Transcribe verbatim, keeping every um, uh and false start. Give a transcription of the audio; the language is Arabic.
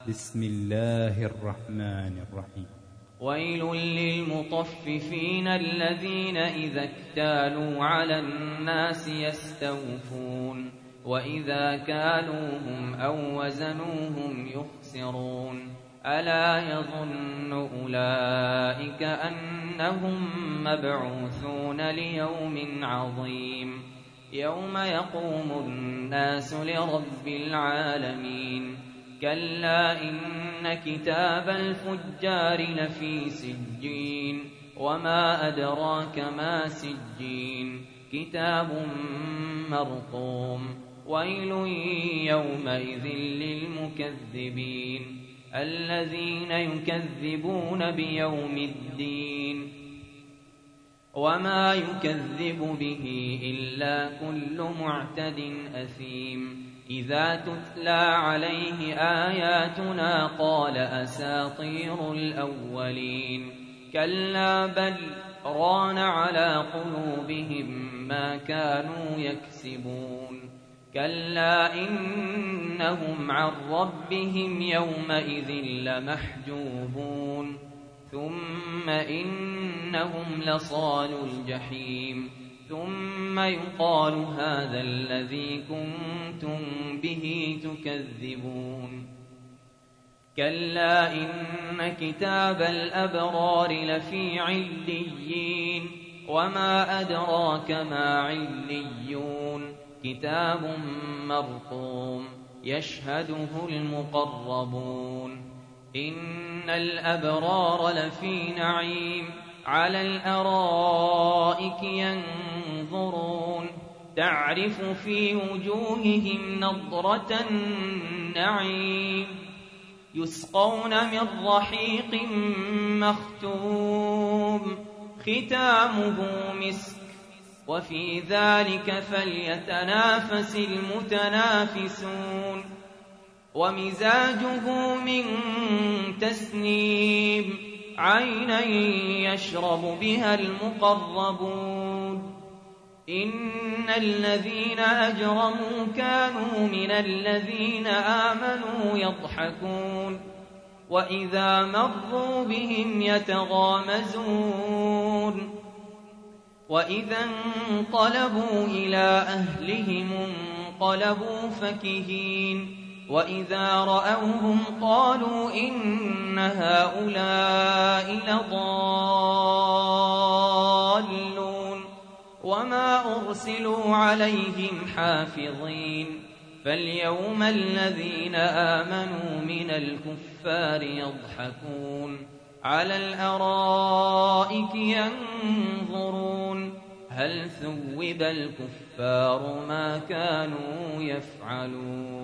بسم الله الرحمن الرحيم. ويل للمطففين الذين إذا اكتالوا على الناس يستوفون وإذا كالوهم أو وزنوهم يخسرون ألا يظن أولئك أنهم مبعوثون ليوم عظيم يوم يقوم الناس لرب العالمين كلا إن كتاب الفجار لفي سجين وما أدراك ما سجين كتاب مرقوم ويل يومئذ للمكذبين الذين يكذبون بيوم الدين وما يكذب به إلا كل معتد أثيم إذا تتلى عليه آياتنا قال أساطير الأولين كلا بل ران على قلوبهم ما كانوا يكسبون كلا إنهم عن ربهم يومئذ لمحجوبون ثم إنهم لصالوا الجحيم ثم يقال هذا الذي كنتم به تكذبون كلا إن كتاب الأبرار لفي عليين وما أدراك ما عليون كتاب مرقوم يشهده المقربون إن الأبرار لفي نعيم على الأرائك ينظرون تعرف في وجوههم نضرة النعيم يسقون من رحيق مختوم ختامه مسك وفي ذلك فليتنافس المتنافسون ومزاجه من تسنيم عينا يشرب بها المقربون إن الذين أجرموا كانوا من الذين آمنوا يضحكون وإذا مروا بهم يتغامزون وإذا انقلبوا إلى أهلهم انقلبوا فكهين وإذا رأوهم قالوا إن هؤلاء لضالون وما أرسلوا عليهم حافظين فاليوم الذين آمنوا من الكفار يضحكون على الأرائك ينظرون هل ثوب الكفار ما كانوا يفعلون